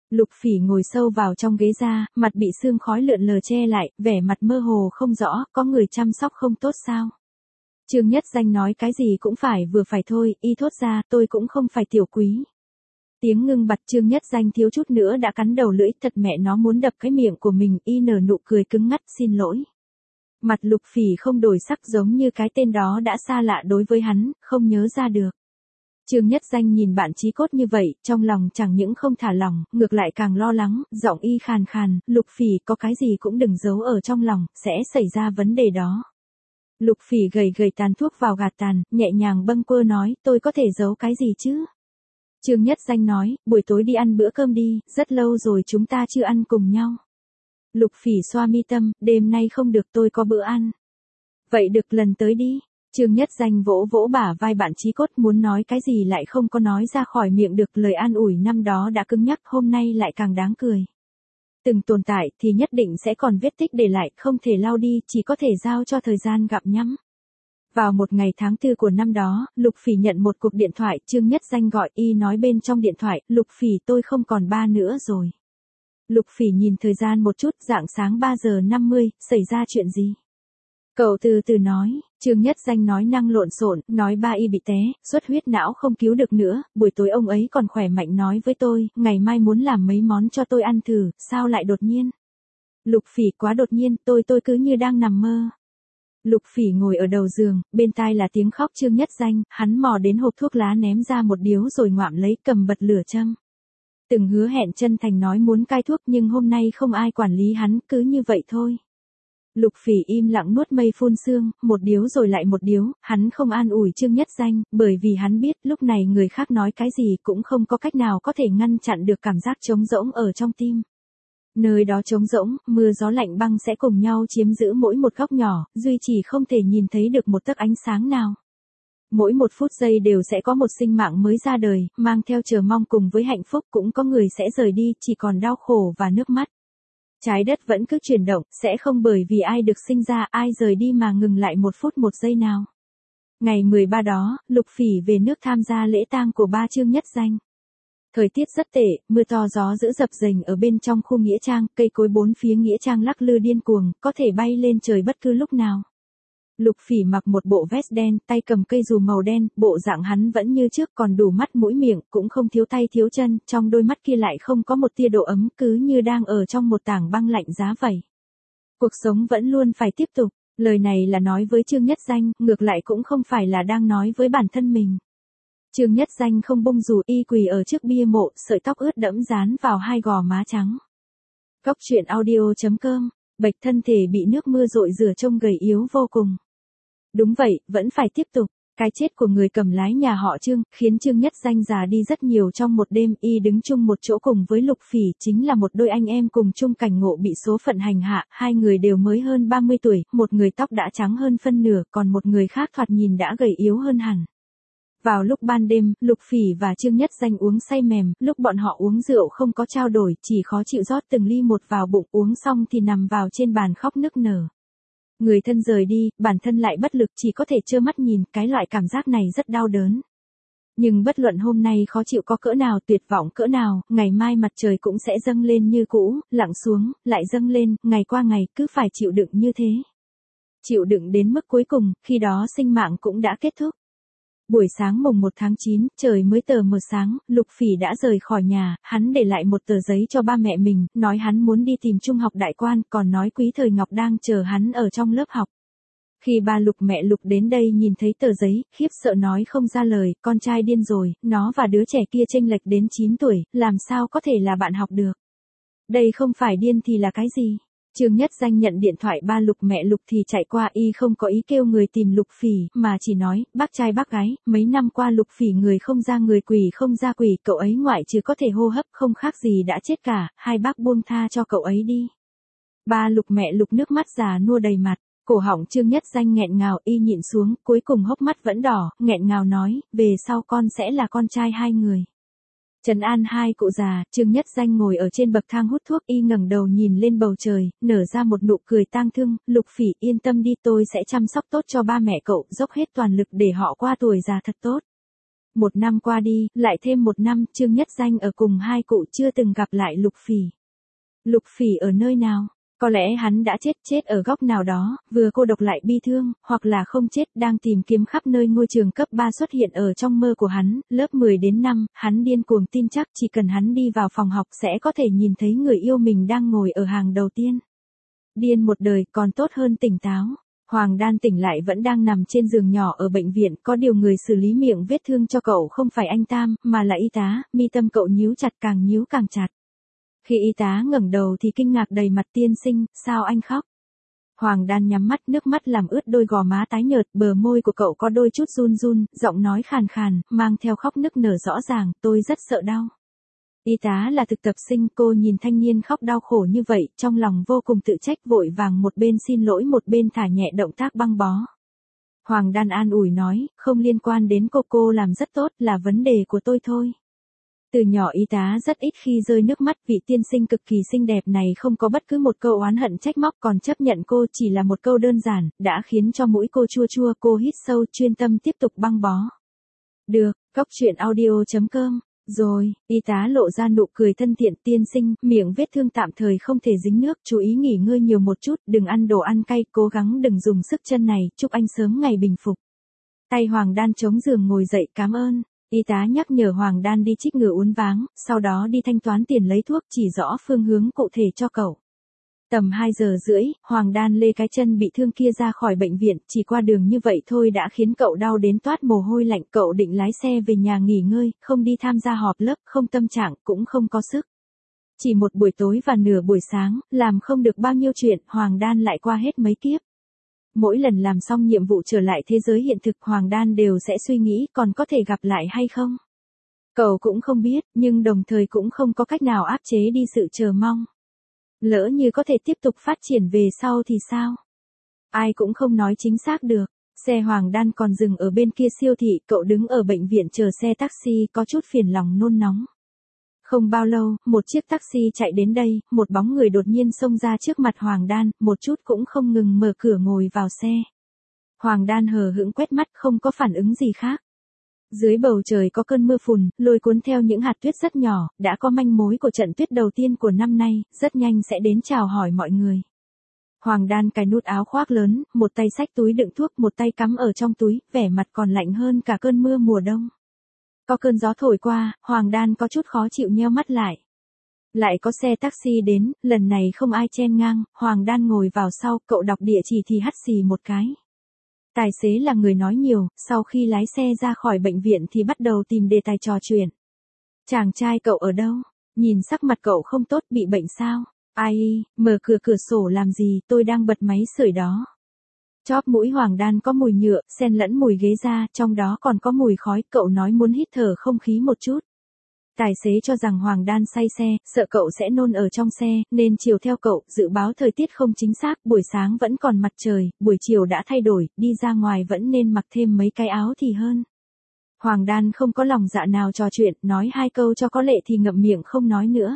Lục Phỉ ngồi sâu vào trong ghế da, mặt bị sương khói lượn lờ che lại, vẻ mặt mơ hồ không rõ, có người chăm sóc không tốt sao? Trương Nhất Danh nói cái gì cũng phải vừa phải thôi, y thốt ra, tôi cũng không phải tiểu quý. Tiếng ngưng bặt, Trương Nhất Danh thiếu chút nữa đã cắn đầu lưỡi, thật mẹ nó muốn đập cái miệng của mình, y nở nụ cười cứng ngắt, xin lỗi. Mặt Lục Phỉ không đổi sắc, giống như cái tên đó đã xa lạ đối với hắn, không nhớ ra được. Trương Nhất Danh nhìn bạn chí cốt như vậy, trong lòng chẳng những không thả lỏng, ngược lại càng lo lắng, giọng y khàn khàn, Lục Phỉ có cái gì cũng đừng giấu ở trong lòng, sẽ xảy ra vấn đề đó. Lục Phỉ gầy gầy tàn thuốc vào gạt tàn, nhẹ nhàng bâng quơ nói, tôi có thể giấu cái gì chứ? Trương Nhất Danh nói, buổi tối đi ăn bữa cơm đi, rất lâu rồi chúng ta chưa ăn cùng nhau. Lục Phỉ xoa mi tâm, đêm nay không được, tôi có bữa ăn. Vậy được, lần tới đi. Trương Nhất Danh vỗ vỗ bả vai bạn chí cốt, muốn nói cái gì lại không có nói ra khỏi miệng được, lời an ủi năm đó đã cứng nhắc, hôm nay lại càng đáng cười. Từng tồn tại thì nhất định sẽ còn vết tích để lại, không thể lau đi, chỉ có thể giao cho thời gian gặm nhấm. Vào một ngày tháng 4 của năm đó, Lục Phỉ nhận một cuộc điện thoại, Trương Nhất Danh gọi, y nói bên trong điện thoại, Lục Phỉ tôi không còn ba nữa rồi. Lục Phỉ nhìn thời gian một chút, rạng sáng 3 giờ 50, xảy ra chuyện gì? Cậu từ từ nói, Trương Nhất Danh nói năng lộn xộn, nói ba y bị té, xuất huyết não không cứu được nữa, buổi tối ông ấy còn khỏe mạnh nói với tôi, ngày mai muốn làm mấy món cho tôi ăn thử, sao lại đột nhiên? Lục Phỉ quá đột nhiên, tôi cứ như đang nằm mơ. Lục Phỉ ngồi ở đầu giường, bên tai là tiếng khóc Trương Nhất Danh, hắn mò đến hộp thuốc lá ném ra một điếu rồi ngoạm lấy, cầm bật lửa châm. Từng hứa hẹn chân thành nói muốn cai thuốc nhưng hôm nay không ai quản lý hắn, cứ như vậy thôi. Lục Phỉ im lặng nuốt mây phun sương, một điếu rồi lại một điếu, hắn không an ủi Trương Nhất Danh, bởi vì hắn biết lúc này người khác nói cái gì cũng không có cách nào có thể ngăn chặn được cảm giác trống rỗng ở trong tim. Nơi đó trống rỗng, mưa gió lạnh băng sẽ cùng nhau chiếm giữ mỗi một góc nhỏ, duy chỉ không thể nhìn thấy được một tấc ánh sáng nào. Mỗi một phút giây đều sẽ có một sinh mạng mới ra đời, mang theo chờ mong cùng với hạnh phúc, cũng có người sẽ rời đi, chỉ còn đau khổ và nước mắt. Trái đất vẫn cứ chuyển động, sẽ không bởi vì ai được sinh ra, ai rời đi mà ngừng lại một phút một giây nào. Ngày 13 đó, Lục Phỉ về nước tham gia lễ tang của ba Trương Nhất Danh. Thời tiết rất tệ, mưa to gió dữ dập dềnh ở bên trong khu nghĩa trang, cây cối bốn phía nghĩa trang lắc lư điên cuồng, có thể bay lên trời bất cứ lúc nào. Lục Phỉ mặc một bộ vest đen, tay cầm cây dù màu đen, bộ dạng hắn vẫn như trước, còn đủ mắt mũi miệng, cũng không thiếu tay thiếu chân, trong đôi mắt kia lại không có một tia độ ấm, cứ như đang ở trong một tảng băng lạnh giá vậy. Cuộc sống vẫn luôn phải tiếp tục, lời này là nói với Trương Nhất Danh, ngược lại cũng không phải là đang nói với bản thân mình. Trương Nhất Danh không bông dù, y quỳ ở trước bia mộ, sợi tóc ướt đẫm dán vào hai gò má trắng. Cóc truyện audio.com, bệch thân thể bị nước mưa dội rửa trông gầy yếu vô cùng. Đúng vậy, vẫn phải tiếp tục. Cái chết của người cầm lái nhà họ Trương, khiến Trương Nhất Danh già đi rất nhiều trong một đêm, y đứng chung một chỗ cùng với Lục Phỉ, chính là một đôi anh em cùng chung cảnh ngộ bị số phận hành hạ, hai người đều mới hơn 30 tuổi, một người tóc đã trắng hơn phân nửa, còn một người khác thoạt nhìn đã gầy yếu hơn hẳn. Vào lúc ban đêm, Lục Phỉ và Trương Nhất Danh uống say mềm, lúc bọn họ uống rượu không có trao đổi, chỉ khó chịu rót từng ly một vào bụng, uống xong thì nằm vào trên bàn khóc nức nở. Người thân rời đi, bản thân lại bất lực, chỉ có thể trơ mắt nhìn, cái loại cảm giác này rất đau đớn. Nhưng bất luận hôm nay khó chịu có cỡ nào, tuyệt vọng cỡ nào, ngày mai mặt trời cũng sẽ dâng lên như cũ, lặn xuống, lại dâng lên, ngày qua ngày, cứ phải chịu đựng như thế. Chịu đựng đến mức cuối cùng, khi đó sinh mạng cũng đã kết thúc. Buổi sáng mùng 1 tháng 9, trời mới tờ mờ sáng, Lục Phỉ đã rời khỏi nhà, hắn để lại một tờ giấy cho ba mẹ mình, nói hắn muốn đi tìm trung học đại quan, còn nói Quý Thời Ngọc đang chờ hắn ở trong lớp học. Khi ba Lục mẹ Lục đến đây nhìn thấy tờ giấy, khiếp sợ nói không ra lời, con trai điên rồi, nó và đứa trẻ kia chênh lệch đến 9 tuổi, làm sao có thể là bạn học được. Đây không phải điên thì là cái gì? Trương Nhất Danh nhận điện thoại ba Lục mẹ Lục thì chạy qua, y không có ý kêu người tìm Lục Phỉ, mà chỉ nói, bác trai bác gái, mấy năm qua Lục Phỉ người không ra người quỷ không ra quỷ, cậu ấy ngoại trừ có thể hô hấp không khác gì đã chết cả, hai bác buông tha cho cậu ấy đi. Ba Lục mẹ Lục nước mắt già nua đầy mặt, cổ họng Trương Nhất Danh nghẹn ngào, y nhịn xuống, cuối cùng hốc mắt vẫn đỏ, nghẹn ngào nói, về sau con sẽ là con trai hai người. Trấn an hai cụ già, Trương Nhất Danh ngồi ở trên bậc thang hút thuốc, y ngẩng đầu nhìn lên bầu trời, nở ra một nụ cười tang thương, Lục Phỉ yên tâm đi, tôi sẽ chăm sóc tốt cho ba mẹ cậu, dốc hết toàn lực để họ qua tuổi già thật tốt. Một năm qua đi, lại thêm một năm, Trương Nhất Danh ở cùng hai cụ chưa từng gặp lại Lục Phỉ. Lục Phỉ ở nơi nào? Có lẽ hắn đã chết ở góc nào đó, vừa cô độc lại bi thương, hoặc là không chết đang tìm kiếm khắp nơi. Ngôi trường cấp 3 xuất hiện ở trong mơ của hắn, lớp 10 đến 5, hắn điên cuồng tin chắc chỉ cần hắn đi vào phòng học sẽ có thể nhìn thấy người yêu mình đang ngồi ở hàng đầu tiên. Điên một đời còn tốt hơn tỉnh táo. Hoàng Đan tỉnh lại vẫn đang nằm trên giường nhỏ ở bệnh viện, có điều người xử lý miệng vết thương cho cậu không phải anh Tam, mà là y tá. Mi tâm cậu nhíu chặt, càng nhíu càng chặt. Khi y tá ngẩng đầu thì kinh ngạc đầy mặt. Tiên sinh, sao anh khóc? Hoàng Đan nhắm mắt, nước mắt làm ướt đôi gò má tái nhợt, bờ môi của cậu có đôi chút run run, giọng nói khàn khàn, mang theo khóc nức nở rõ ràng, tôi rất sợ đau. Y tá là thực tập sinh, cô nhìn thanh niên khóc đau khổ như vậy, trong lòng vô cùng tự trách, vội vàng một bên xin lỗi một bên thả nhẹ động tác băng bó. Hoàng Đan an ủi nói, không liên quan đến cô làm rất tốt, là vấn đề của tôi thôi. Từ nhỏ y tá rất ít khi rơi nước mắt, vị tiên sinh cực kỳ xinh đẹp này không có bất cứ một câu oán hận trách móc, còn chấp nhận cô chỉ là một câu đơn giản, đã khiến cho mũi cô chua chua. Cô hít sâu, chuyên tâm tiếp tục băng bó. Được, Cóc Truyện Audio.com. Rồi, y tá lộ ra nụ cười thân thiện. Tiên sinh, miệng vết thương tạm thời không thể dính nước, chú ý nghỉ ngơi nhiều một chút, đừng ăn đồ ăn cay, cố gắng đừng dùng sức chân này, chúc anh sớm ngày bình phục. Tay Hoàng Đan chống giường ngồi dậy, cảm ơn. Y tá nhắc nhở Hoàng Đan đi chích ngừa uốn ván, sau đó đi thanh toán tiền lấy thuốc, chỉ rõ phương hướng cụ thể cho cậu. Tầm 2 giờ rưỡi, Hoàng Đan lê cái chân bị thương kia ra khỏi bệnh viện, chỉ qua đường như vậy thôi đã khiến cậu đau đến toát mồ hôi lạnh. Cậu định lái xe về nhà nghỉ ngơi, không đi tham gia họp lớp, không tâm trạng, cũng không có sức. Chỉ một buổi tối và nửa buổi sáng, làm không được bao nhiêu chuyện, Hoàng Đan lại qua hết mấy kiếp. Mỗi lần làm xong nhiệm vụ trở lại thế giới hiện thực, Hoàng Đan đều sẽ suy nghĩ còn có thể gặp lại hay không. Cậu cũng không biết, nhưng đồng thời cũng không có cách nào áp chế đi sự chờ mong. Lỡ như có thể tiếp tục phát triển về sau thì sao? Ai cũng không nói chính xác được. Xe Hoàng Đan còn dừng ở bên kia siêu thị, cậu đứng ở bệnh viện chờ xe taxi, có chút phiền lòng nôn nóng. Không bao lâu, một chiếc taxi chạy đến đây, một bóng người đột nhiên xông ra trước mặt Hoàng Đan, một chút cũng không ngừng mở cửa ngồi vào xe. Hoàng Đan hờ hững quét mắt, không có phản ứng gì khác. Dưới bầu trời có cơn mưa phùn, lôi cuốn theo những hạt tuyết rất nhỏ, đã có manh mối của trận tuyết đầu tiên của năm nay, rất nhanh sẽ đến chào hỏi mọi người. Hoàng Đan cài nút áo khoác lớn, một tay xách túi đựng thuốc, một tay cắm ở trong túi, vẻ mặt còn lạnh hơn cả cơn mưa mùa đông. Có cơn gió thổi qua, Hoàng Đan có chút khó chịu nheo mắt lại. Lại có xe taxi đến, lần này không ai chen ngang, Hoàng Đan ngồi vào sau, cậu đọc địa chỉ thì hắt xì một cái. Tài xế là người nói nhiều, sau khi lái xe ra khỏi bệnh viện thì bắt đầu tìm đề tài trò chuyện. Chàng trai cậu ở đâu? Nhìn sắc mặt cậu không tốt, bị bệnh sao? Ai, mở cửa sổ làm gì, tôi đang bật máy sưởi đó. Chóp mũi Hoàng Đan có mùi nhựa, xen lẫn mùi ghế da, trong đó còn có mùi khói, cậu nói muốn hít thở không khí một chút. Tài xế cho rằng Hoàng Đan say xe, sợ cậu sẽ nôn ở trong xe, nên chiều theo cậu. Dự báo thời tiết không chính xác, buổi sáng vẫn còn mặt trời, buổi chiều đã thay đổi, đi ra ngoài vẫn nên mặc thêm mấy cái áo thì hơn. Hoàng Đan không có lòng dạ nào trò chuyện, nói hai câu cho có lệ thì ngậm miệng không nói nữa.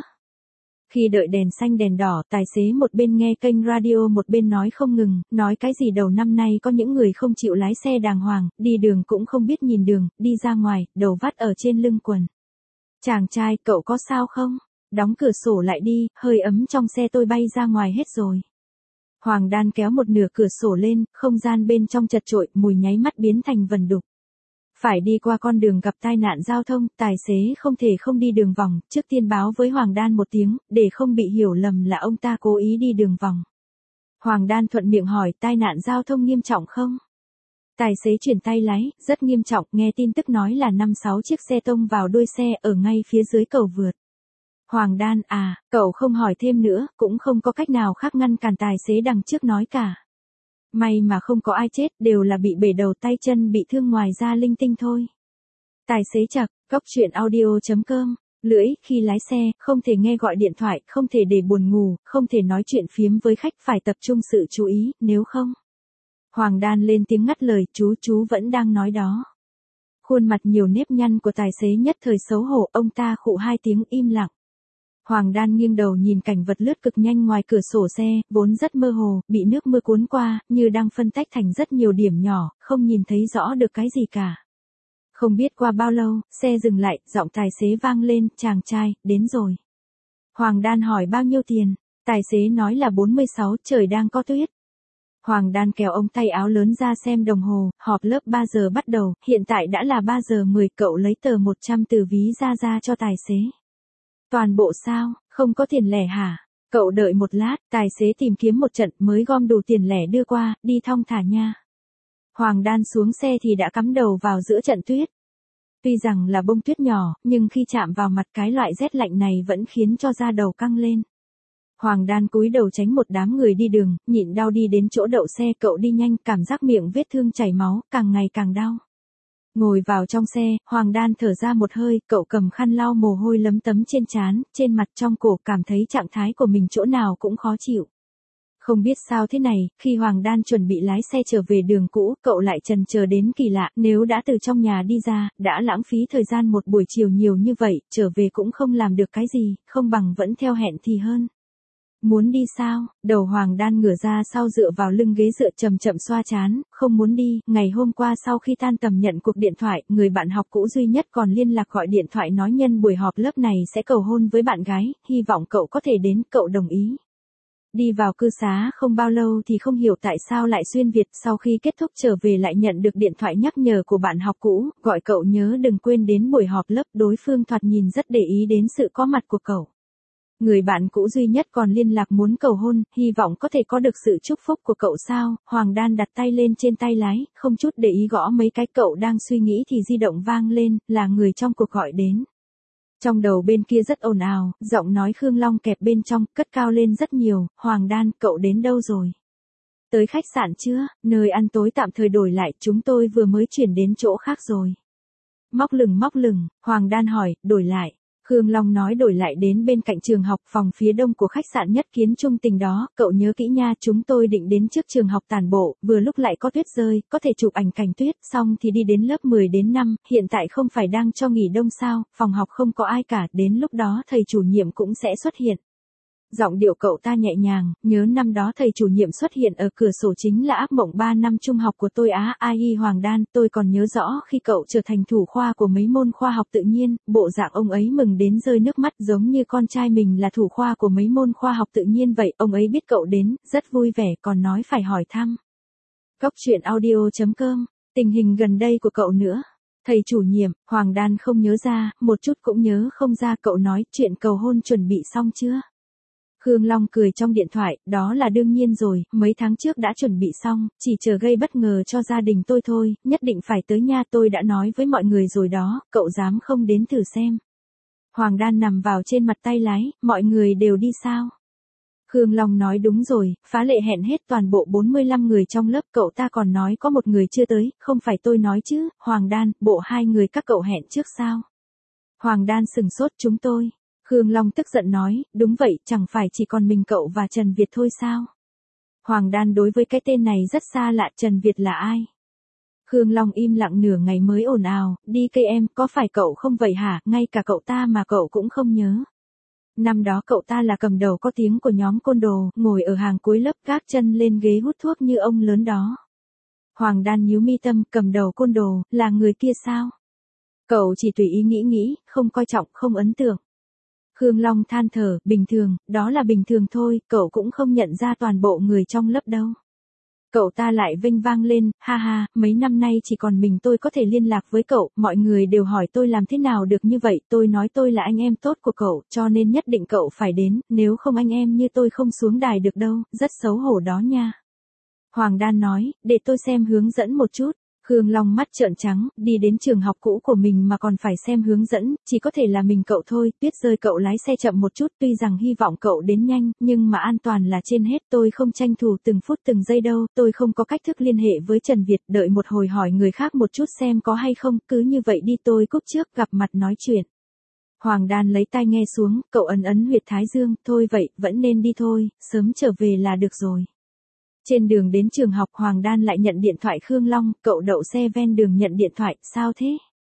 Khi đợi đèn xanh đèn đỏ, tài xế một bên nghe kênh radio một bên nói không ngừng, nói cái gì đầu năm nay có những người không chịu lái xe đàng hoàng, đi đường cũng không biết nhìn đường, đi ra ngoài, đầu vắt ở trên lưng quần. Chàng trai, cậu có sao không? Đóng cửa sổ lại đi, hơi ấm trong xe tôi bay ra ngoài hết rồi. Hoàng Đan kéo một nửa cửa sổ lên, không gian bên trong chật chội, mùi nháy mắt biến thành vần đục. Phải đi qua con đường gặp tai nạn giao thông, tài xế không thể không đi đường vòng, trước tiên báo với Hoàng Đan một tiếng, để không bị hiểu lầm là ông ta cố ý đi đường vòng. Hoàng Đan thuận miệng hỏi, tai nạn giao thông nghiêm trọng không? Tài xế chuyển tay lái, rất nghiêm trọng, nghe tin tức nói là 5-6 chiếc xe tông vào đuôi xe ở ngay phía dưới cầu vượt. Hoàng Đan, cậu không hỏi thêm nữa, cũng không có cách nào khác ngăn cản tài xế đằng trước nói cả. May mà không có ai chết, đều là bị bể đầu tay chân bị thương ngoài ra linh tinh thôi. Tài xế chậc, Cóc Truyện Audio.com. Lưỡi, khi lái xe, không thể nghe gọi điện thoại, không thể để buồn ngủ, không thể nói chuyện phiếm với khách, phải tập trung sự chú ý, nếu không. Hoàng Đan lên tiếng ngắt lời, chú vẫn đang nói đó. Khuôn mặt nhiều nếp nhăn của tài xế nhất thời xấu hổ, ông ta khụ hai tiếng im lặng. Hoàng Đan nghiêng đầu nhìn cảnh vật lướt cực nhanh ngoài cửa sổ xe, vốn rất mơ hồ, bị nước mưa cuốn qua, như đang phân tách thành rất nhiều điểm nhỏ, không nhìn thấy rõ được cái gì cả. Không biết qua bao lâu, xe dừng lại, giọng tài xế vang lên, chàng trai, đến rồi. Hoàng Đan hỏi bao nhiêu tiền, tài xế nói là 46, trời đang có tuyết. Hoàng Đan kéo ống tay áo lớn ra xem đồng hồ, họp lớp 3 giờ bắt đầu, hiện tại đã là 3 giờ 10, cậu lấy tờ 100 từ ví ra cho tài xế. Toàn bộ sao, không có tiền lẻ hả? Cậu đợi một lát, tài xế tìm kiếm một trận mới gom đủ tiền lẻ đưa qua, đi thong thả nha. Hoàng Đan xuống xe thì đã cắm đầu vào giữa trận tuyết. Tuy rằng là bông tuyết nhỏ, nhưng khi chạm vào mặt cái loại rét lạnh này vẫn khiến cho da đầu căng lên. Hoàng Đan cúi đầu tránh một đám người đi đường, nhịn đau đi đến chỗ đậu xe, cậu đi nhanh, cảm giác miệng vết thương chảy máu, càng ngày càng đau. Ngồi vào trong xe, Hoàng Đan thở ra một hơi, cậu cầm khăn lau mồ hôi lấm tấm trên trán, trên mặt trong cổ, cảm thấy trạng thái của mình chỗ nào cũng khó chịu. Không biết sao thế này, khi Hoàng Đan chuẩn bị lái xe trở về đường cũ, cậu lại chần chờ đến kỳ lạ, nếu đã từ trong nhà đi ra, đã lãng phí thời gian một buổi chiều nhiều như vậy, trở về cũng không làm được cái gì, không bằng vẫn theo hẹn thì hơn. Muốn đi sao? Đầu Hoàng Đan ngửa ra sau dựa vào lưng ghế dựa chậm chậm xoa trán, không muốn đi. Ngày hôm qua sau khi tan tầm nhận cuộc điện thoại, người bạn học cũ duy nhất còn liên lạc gọi điện thoại nói nhân buổi họp lớp này sẽ cầu hôn với bạn gái, hy vọng cậu có thể đến, cậu đồng ý. Đi vào cư xá không bao lâu thì không hiểu tại sao lại xuyên Việt, sau khi kết thúc trở về lại nhận được điện thoại nhắc nhở của bạn học cũ, gọi cậu nhớ đừng quên đến buổi họp lớp, đối phương thoạt nhìn rất để ý đến sự có mặt của cậu. Người bạn cũ duy nhất còn liên lạc muốn cầu hôn, hy vọng có thể có được sự chúc phúc của cậu sao. Hoàng Đan đặt tay lên trên tay lái, không chút để ý gõ mấy cái, cậu đang suy nghĩ thì di động vang lên, là người trong cuộc gọi đến. Trong đầu bên kia rất ồn ào, giọng nói Khương Long kẹp bên trong, cất cao lên rất nhiều. Hoàng Đan, cậu đến đâu rồi? Tới khách sạn chưa? Nơi ăn tối tạm thời đổi lại, chúng tôi vừa mới chuyển đến chỗ khác rồi. Móc lửng, Hoàng Đan hỏi, đổi lại. Khương Long nói đổi lại đến bên cạnh trường học, phòng phía đông của khách sạn Nhất Kiến Trung Tình đó, cậu nhớ kỹ nha, chúng tôi định đến trước trường học tản bộ, vừa lúc lại có tuyết rơi, có thể chụp ảnh cảnh tuyết, xong thì đi đến lớp 10 đến 5, hiện tại không phải đang cho nghỉ đông sao, phòng học không có ai cả, đến lúc đó thầy chủ nhiệm cũng sẽ xuất hiện. Giọng điệu cậu ta nhẹ nhàng, nhớ năm đó thầy chủ nhiệm xuất hiện ở cửa sổ chính là ác mộng 3 năm trung học của tôi á. Ai Hoàng Đan, tôi còn nhớ rõ khi cậu trở thành thủ khoa của mấy môn khoa học tự nhiên, bộ dạng ông ấy mừng đến rơi nước mắt, giống như con trai mình là thủ khoa của mấy môn khoa học tự nhiên vậy. Ông ấy biết cậu đến, rất vui vẻ, còn nói phải hỏi thăm. Cóc truyện audio.com, tình hình gần đây của cậu nữa. Thầy chủ nhiệm, Hoàng Đan không nhớ ra, một chút cũng nhớ không ra. Cậu nói chuyện cầu hôn chuẩn bị xong chưa? Khương Long cười trong điện thoại, đó là đương nhiên rồi, mấy tháng trước đã chuẩn bị xong, chỉ chờ gây bất ngờ cho gia đình tôi thôi, nhất định phải tới nha, tôi đã nói với mọi người rồi đó, cậu dám không đến thử xem. Hoàng Đan nằm vào trên mặt tay lái, mọi người đều đi sao? Khương Long nói đúng rồi, phá lệ hẹn hết toàn bộ 45 người trong lớp, cậu ta còn nói có một người chưa tới, không phải tôi nói chứ. Hoàng Đan, bộ 2 người các cậu hẹn trước sao? Hoàng Đan sừng sốt, chúng tôi. Khương Long tức giận nói, đúng vậy, chẳng phải chỉ còn mình cậu và Trần Việt thôi sao? Hoàng Đan đối với cái tên này rất xa lạ, Trần Việt là ai? Khương Long im lặng nửa ngày mới ồn ào, đi cây em, có phải cậu không vậy hả, ngay cả cậu ta mà cậu cũng không nhớ. Năm đó cậu ta là cầm đầu có tiếng của nhóm côn đồ, ngồi ở hàng cuối lớp gác chân lên ghế hút thuốc như ông lớn đó. Hoàng Đan nhíu mi tâm, cầm đầu côn đồ, là người kia sao? Cậu chỉ tùy ý nghĩ, không coi trọng, không ấn tượng. Khương Long than thở, bình thường, đó là bình thường thôi, cậu cũng không nhận ra toàn bộ người trong lớp đâu. Cậu ta lại vênh vang lên, ha ha, mấy năm nay chỉ còn mình tôi có thể liên lạc với cậu, mọi người đều hỏi tôi làm thế nào được như vậy, tôi nói tôi là anh em tốt của cậu, cho nên nhất định cậu phải đến, nếu không anh em như tôi không xuống đài được đâu, rất xấu hổ đó nha. Hoàng Đan nói, để tôi xem hướng dẫn một chút. Khương Long mắt trợn trắng, đi đến trường học cũ của mình mà còn phải xem hướng dẫn, chỉ có thể là mình cậu thôi, tuyết rơi cậu lái xe chậm một chút, tuy rằng hy vọng cậu đến nhanh, nhưng mà an toàn là trên hết, tôi không tranh thủ từng phút từng giây đâu, tôi không có cách thức liên hệ với Trần Việt, đợi một hồi hỏi người khác một chút xem có hay không, cứ như vậy đi, tôi cúp trước, gặp mặt nói chuyện. Hoàng Đan lấy tai nghe xuống, cậu ấn huyệt thái dương, thôi vậy, vẫn nên đi thôi, sớm trở về là được rồi. Trên đường đến trường học Hoàng Đan lại nhận điện thoại Khương Long, cậu đậu xe ven đường nhận điện thoại, sao thế?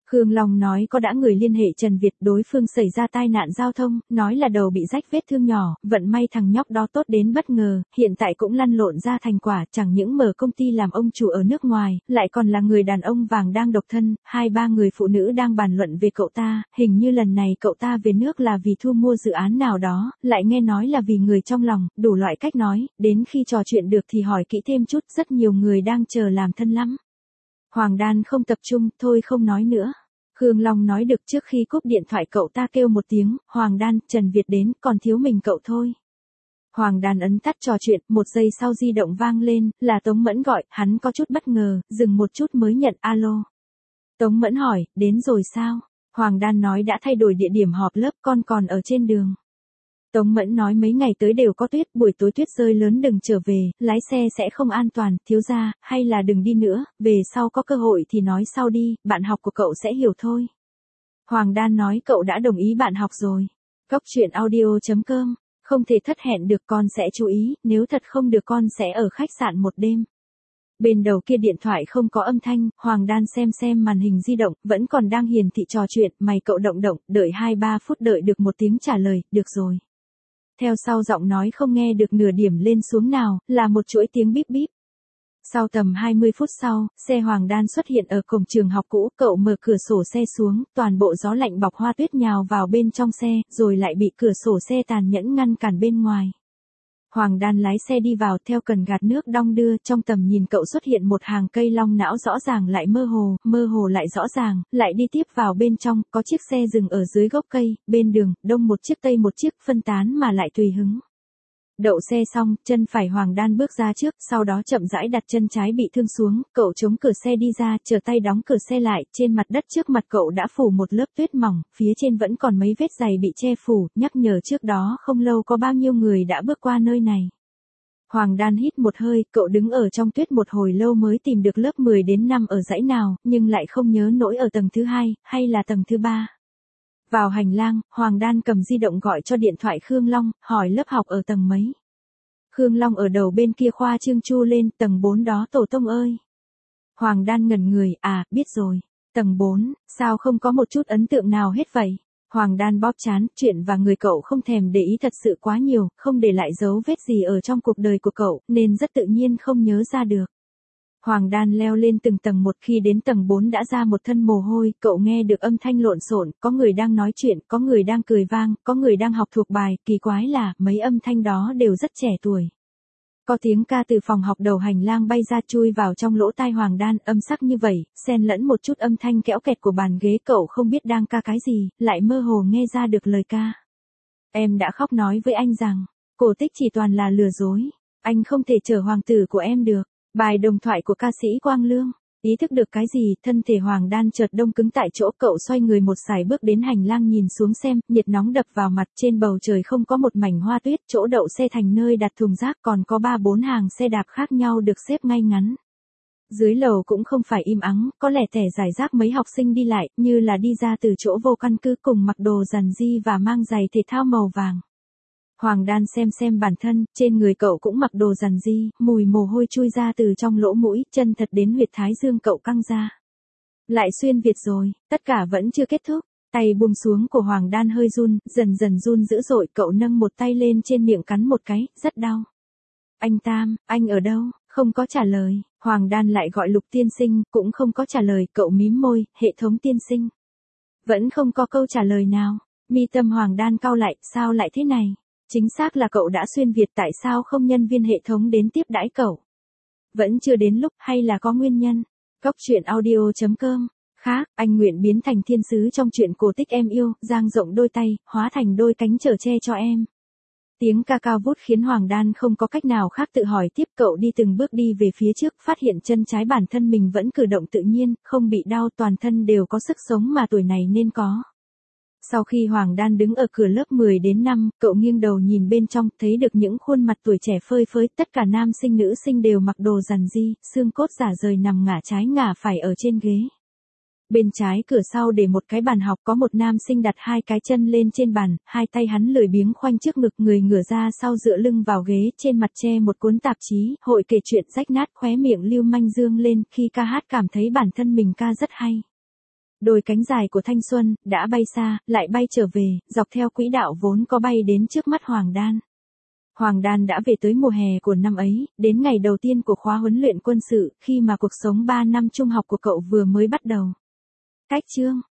Khương Long nói có đã người liên hệ Trần Việt, đối phương xảy ra tai nạn giao thông, nói là đầu bị rách vết thương nhỏ, vận may thằng nhóc đó tốt đến bất ngờ, hiện tại cũng lăn lộn ra thành quả, chẳng những mở công ty làm ông chủ ở nước ngoài, lại còn là người đàn ông vàng đang độc thân, 2-3 người phụ nữ đang bàn luận về cậu ta, hình như lần này cậu ta về nước là vì thu mua dự án nào đó, lại nghe nói là vì người trong lòng, đủ loại cách nói, đến khi trò chuyện được thì hỏi kỹ thêm chút, rất nhiều người đang chờ làm thân lắm. Hoàng Đan không tập trung, thôi không nói nữa. Khương Long nói được trước khi cúp điện thoại cậu ta kêu một tiếng, Hoàng Đan, Trần Việt đến, còn thiếu mình cậu thôi. Hoàng Đan ấn tắt trò chuyện, một giây sau di động vang lên, là Tống Mẫn gọi, hắn có chút bất ngờ, dừng một chút mới nhận alo. Tống Mẫn hỏi, đến rồi sao? Hoàng Đan nói đã thay đổi địa điểm họp lớp, con còn ở trên đường. Tống Mẫn nói mấy ngày tới đều có tuyết, buổi tối tuyết rơi lớn đừng trở về, lái xe sẽ không an toàn, thiếu gia, hay là đừng đi nữa, về sau có cơ hội thì nói sau đi, bạn học của cậu sẽ hiểu thôi. Hoàng Đan nói cậu đã đồng ý bạn học rồi. Góc truyện audio.com, không thể thất hẹn được, con sẽ chú ý, nếu thật không được con sẽ ở khách sạn một đêm. Bên đầu kia điện thoại không có âm thanh, Hoàng Đan xem màn hình di động, vẫn còn đang hiển thị trò chuyện, mày cậu động, đợi 2-3 phút đợi được một tiếng trả lời, được rồi. Theo sau giọng nói không nghe được nửa điểm lên xuống nào, là một chuỗi tiếng bíp bíp. Sau tầm 20 phút sau, xe Hoàng Đan xuất hiện ở cổng trường học cũ, cậu mở cửa sổ xe xuống, toàn bộ gió lạnh bọc hoa tuyết nhào vào bên trong xe, rồi lại bị cửa sổ xe tàn nhẫn ngăn cản bên ngoài. Hoàng Đan lái xe đi vào, theo cần gạt nước đong đưa, trong tầm nhìn cậu xuất hiện một hàng cây long não rõ ràng lại mơ hồ lại rõ ràng, lại đi tiếp vào bên trong, có chiếc xe dừng ở dưới gốc cây, bên đường, đông một chiếc tây một chiếc, phân tán mà lại tùy hứng. Đậu xe xong, chân phải Hoàng Đan bước ra trước, sau đó chậm rãi đặt chân trái bị thương xuống, cậu chống cửa xe đi ra, trở tay đóng cửa xe lại, trên mặt đất trước mặt cậu đã phủ một lớp tuyết mỏng, phía trên vẫn còn mấy vết giày bị che phủ, nhắc nhở trước đó không lâu có bao nhiêu người đã bước qua nơi này. Hoàng Đan hít một hơi, cậu đứng ở trong tuyết một hồi lâu mới tìm được lớp 10 đến 5 ở dãy nào, nhưng lại không nhớ nổi ở tầng thứ 2, hay là tầng thứ 3. Vào hành lang, Hoàng Đan cầm di động gọi cho điện thoại Khương Long, hỏi lớp học ở tầng mấy. Khương Long ở đầu bên kia khoa trương chu lên, tầng 4 đó tổ tông ơi. Hoàng Đan ngẩn người, biết rồi. Tầng 4, sao không có một chút ấn tượng nào hết vậy? Hoàng Đan bóp trán, chuyện và người cậu không thèm để ý thật sự quá nhiều, không để lại dấu vết gì ở trong cuộc đời của cậu, nên rất tự nhiên không nhớ ra được. Hoàng Đan leo lên từng tầng một, khi đến tầng 4 đã ra một thân mồ hôi, cậu nghe được âm thanh lộn xộn, có người đang nói chuyện, có người đang cười vang, có người đang học thuộc bài, kỳ quái là, mấy âm thanh đó đều rất trẻ tuổi. Có tiếng ca từ phòng học đầu hành lang bay ra chui vào trong lỗ tai Hoàng Đan, âm sắc như vậy, xen lẫn một chút âm thanh kẽo kẹt của bàn ghế, cậu không biết đang ca cái gì, lại mơ hồ nghe ra được lời ca. Em đã khóc nói với anh rằng, cổ tích chỉ toàn là lừa dối, anh không thể trở hoàng tử của em được. Bài đồng thoại của ca sĩ Quang Lương. Ý thức được cái gì, thân thể Hoàng Đan chợt đông cứng tại chỗ, cậu xoay người một sải bước đến hành lang nhìn xuống xem, nhiệt nóng đập vào mặt, trên bầu trời không có một mảnh hoa tuyết, chỗ đậu xe thành nơi đặt thùng rác, còn có 3-4 hàng xe đạp khác nhau được xếp ngay ngắn. Dưới lầu cũng không phải im ắng, có lẻ tẻ rải rác mấy học sinh đi lại, như là đi ra từ chỗ vô căn cứ, cùng mặc đồ rằn ri và mang giày thể thao màu vàng. Hoàng Đan xem bản thân, trên người cậu cũng mặc đồ rằn ri, mùi mồ hôi chui ra từ trong lỗ mũi, chân thật đến huyệt thái dương cậu căng ra. Lại xuyên Việt rồi, tất cả vẫn chưa kết thúc. Tay buông xuống của Hoàng Đan hơi run, dần run dữ dội, cậu nâng một tay lên trên miệng cắn một cái, rất đau. Anh Tam, anh ở đâu? Không có trả lời. Hoàng Đan lại gọi Lục tiên sinh, cũng không có trả lời, cậu mím môi, hệ thống tiên sinh. Vẫn không có câu trả lời nào. Mi tâm Hoàng Đan cau lại, sao lại thế này? Chính xác là cậu đã xuyên Việt, tại sao không nhân viên hệ thống đến tiếp đãi cậu? Vẫn chưa đến lúc, hay là có nguyên nhân? Góc truyện audio.com. Khác, anh nguyện biến thành thiên sứ trong truyện cổ tích em yêu, dang rộng đôi tay, hóa thành đôi cánh chở che cho em. Tiếng ca cao vút khiến Hoàng Đan không có cách nào khác, tự hỏi tiếp, cậu đi từng bước đi về phía trước, phát hiện chân trái bản thân mình vẫn cử động tự nhiên, không bị đau, toàn thân đều có sức sống mà tuổi này nên có. Sau khi Hoàng Đan đứng ở cửa lớp 10 đến 5, cậu nghiêng đầu nhìn bên trong, thấy được những khuôn mặt tuổi trẻ phơi phới, tất cả nam sinh nữ sinh đều mặc đồ rằn ri, xương cốt rã rời nằm ngả trái ngả phải ở trên ghế. Bên trái cửa sau để một cái bàn học, có một nam sinh đặt 2 cái chân lên trên bàn, 2 tay hắn lười biếng khoanh trước ngực, người ngửa ra sau dựa lưng vào ghế, trên mặt che một cuốn tạp chí, hội kể chuyện rách nát, khóe miệng lưu manh dương lên, khi ca hát cảm thấy bản thân mình ca rất hay. Đôi cánh dài của thanh xuân, đã bay xa, lại bay trở về, dọc theo quỹ đạo vốn có bay đến trước mắt Hoàng Đan. Hoàng Đan đã về tới mùa hè của năm ấy, đến ngày đầu tiên của khóa huấn luyện quân sự, khi mà cuộc sống 3 năm trung học của cậu vừa mới bắt đầu. Cách chương